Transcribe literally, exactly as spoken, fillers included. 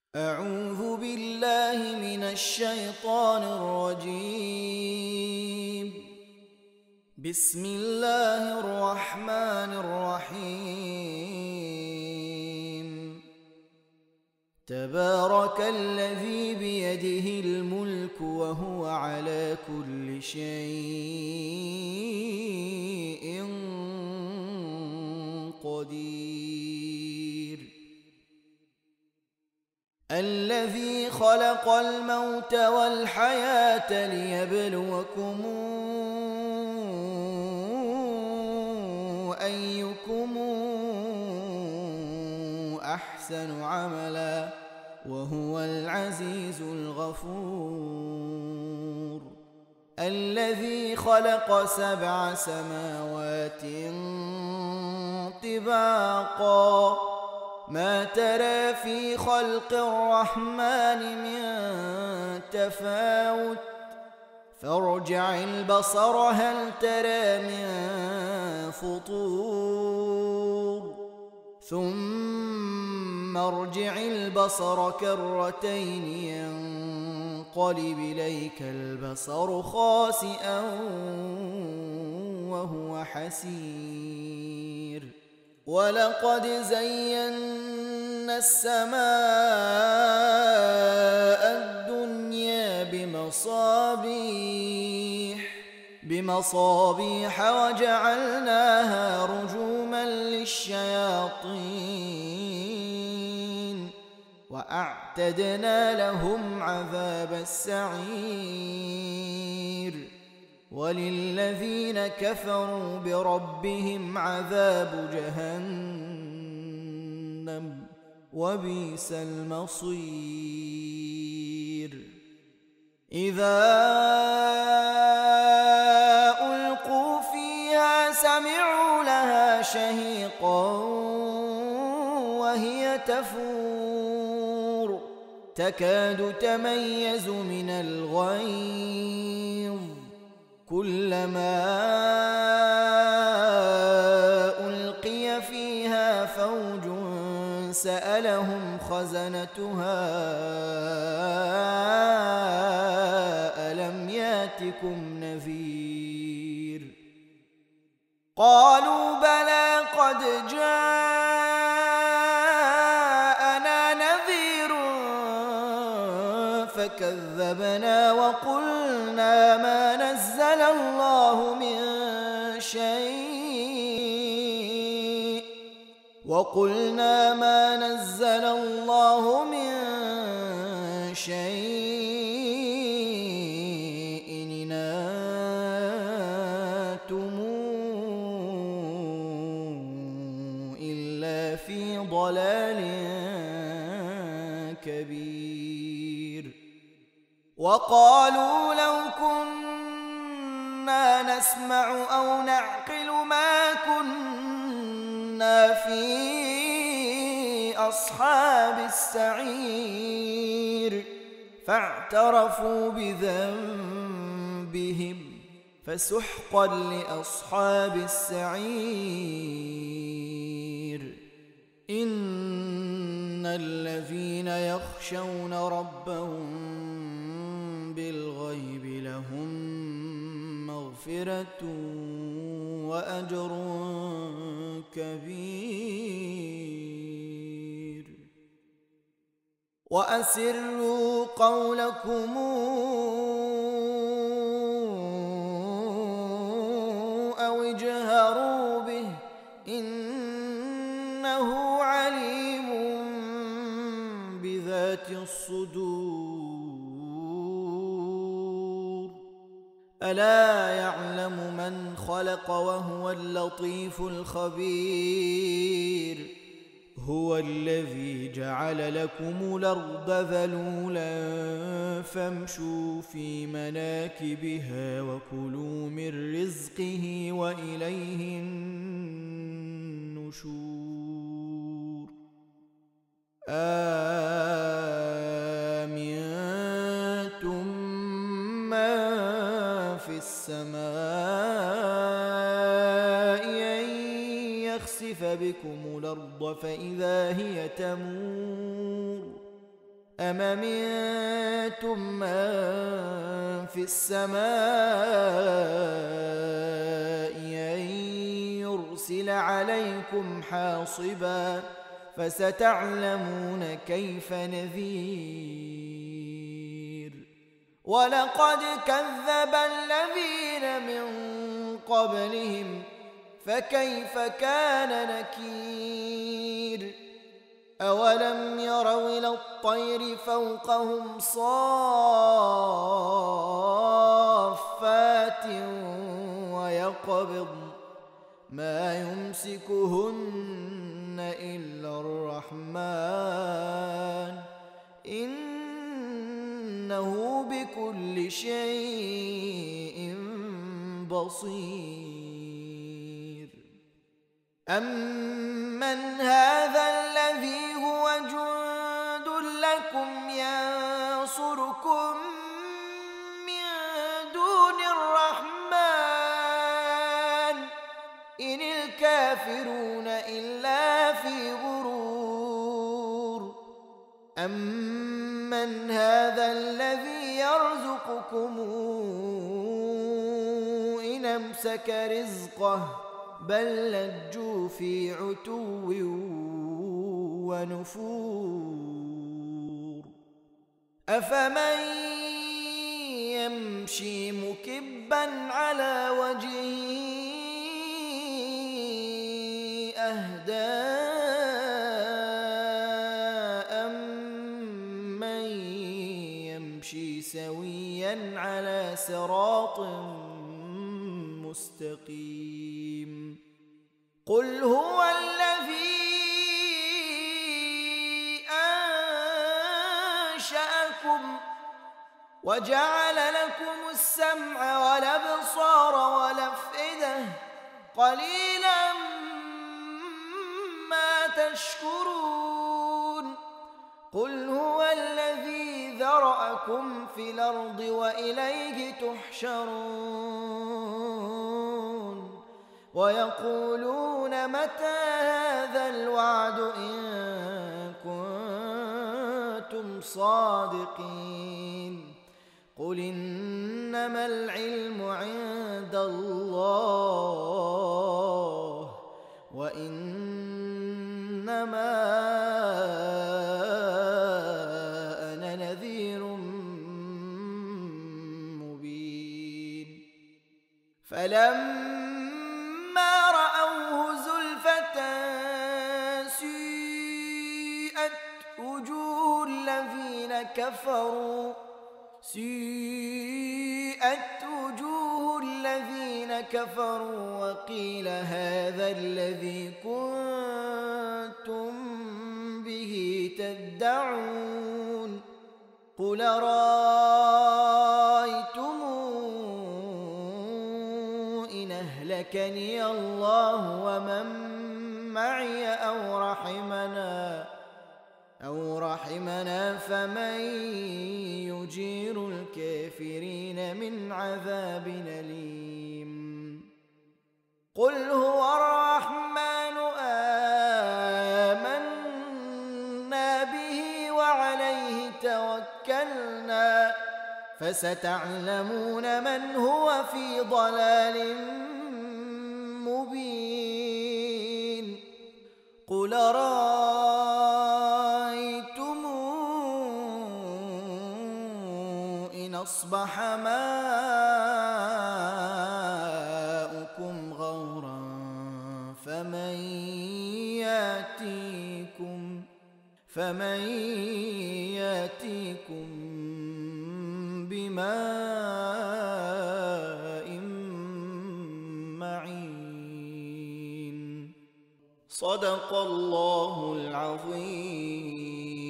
أعوذ بالله من الشيطان الرجيم. بسم الله الرحمن الرحيم. تبارك الذي بيده الملك وهو على كل شيء قدير. الذي خلق الموت والحياة ليبلوكم أيكم أحسن عملا وهو العزيز الغفور. الذي خلق سبع سماوات طباقا ما ترى في خلق الرحمن من تفاوت فارجع البصر هل ترى من فطور ثم ارجع البصر كرتين ينقلب إليك البصر خاسئا وهو حسير. ولقد زينا السماء الدنيا بمصابيح بمصابيح وجعلناها رجوما للشياطين وأعتدنا لهم عذاب السعير. وللذين كفروا بربهم عذاب جهنم وبئس المصير. إذا ألقوا فيها سمعوا لها شهيقا وهي تفور تكاد تميز من الغيظ كلما ألقي فيها فوج سألهم خزنتها ألم ياتكم نذير قالوا بلى قد جاءنا نذير فكذبنا وقلنا ما نزل الله من شيء وقلنا ما نزل الله من شيء إن أنتم إلا في ضلال كبير. وقالوا لو كنا نسمع أو نعقل ما كنا في أصحاب السعير فاعترفوا بذنبهم فسحقا لأصحاب السعير. إن الذين يخشون ربهم بالغيب لهم مغفرة وأجر كبير. وأسروا قولكم أو اجهروا به إنه عليم بذات الصدور. ألا يعلم من خلق وهو اللطيف الخبير. هو الذي جعل لكم الأرض ذلولا فامشوا في مناكبها وكلوا من رزقه وإليه النشور. آمنتم من في السماء أن يخسف بكم الأرض فإذا هي تمور أم أمنتم من في السماء أن يرسل عليكم حاصبا فستعلمون كيف نذير ولقد كذب الذين من قبلهم فكيف كان نكير أولم يروا إلى الطير فوقهم صافات ويقبض ما يمسكهن إلا الرحمن إنه بكل شيء بصير أمن هذا الذي هو جند لكم ينصركم من دون الرحمن إن الكافرون إلا في غرور أمن هذا الذي يرزقكم إن أمسك رزقه بل لجوا في عتو ونفور أفمن يمشي مكبا على وجهه أهدى أمن يمشي سويا على صراط مستقيم قل هو الذي أنشأكم وجعل لكم السمع والأبصار والأفئدة قليلا ما تشكرون قل هو الذي ذرأكم في الأرض وإليه تحشرون ويقولون متى هذا الوعد إن كنتم صادقين قل إنما العلم عند الله وإنما أنا نذير مبين فلما رأوه زلفة سيئت وجوه الذين كفروا سيئت وجوه الذين كفروا وقيل هذا الذي كنتم به تدعون قل رأيتم إن أهلكني الله ومن معي أو رحمنا أو رحمنا فمن يجير الكافرين من عذاب أليم قل هو الرحمن آمنا به وعليه توكلنا فستعلمون من هو في ضلال مبين قل رأيتم إن أصبح ماؤكم غورا فمن يأتيكم فمن يأتيكم بماء معين صدق الله العظيم.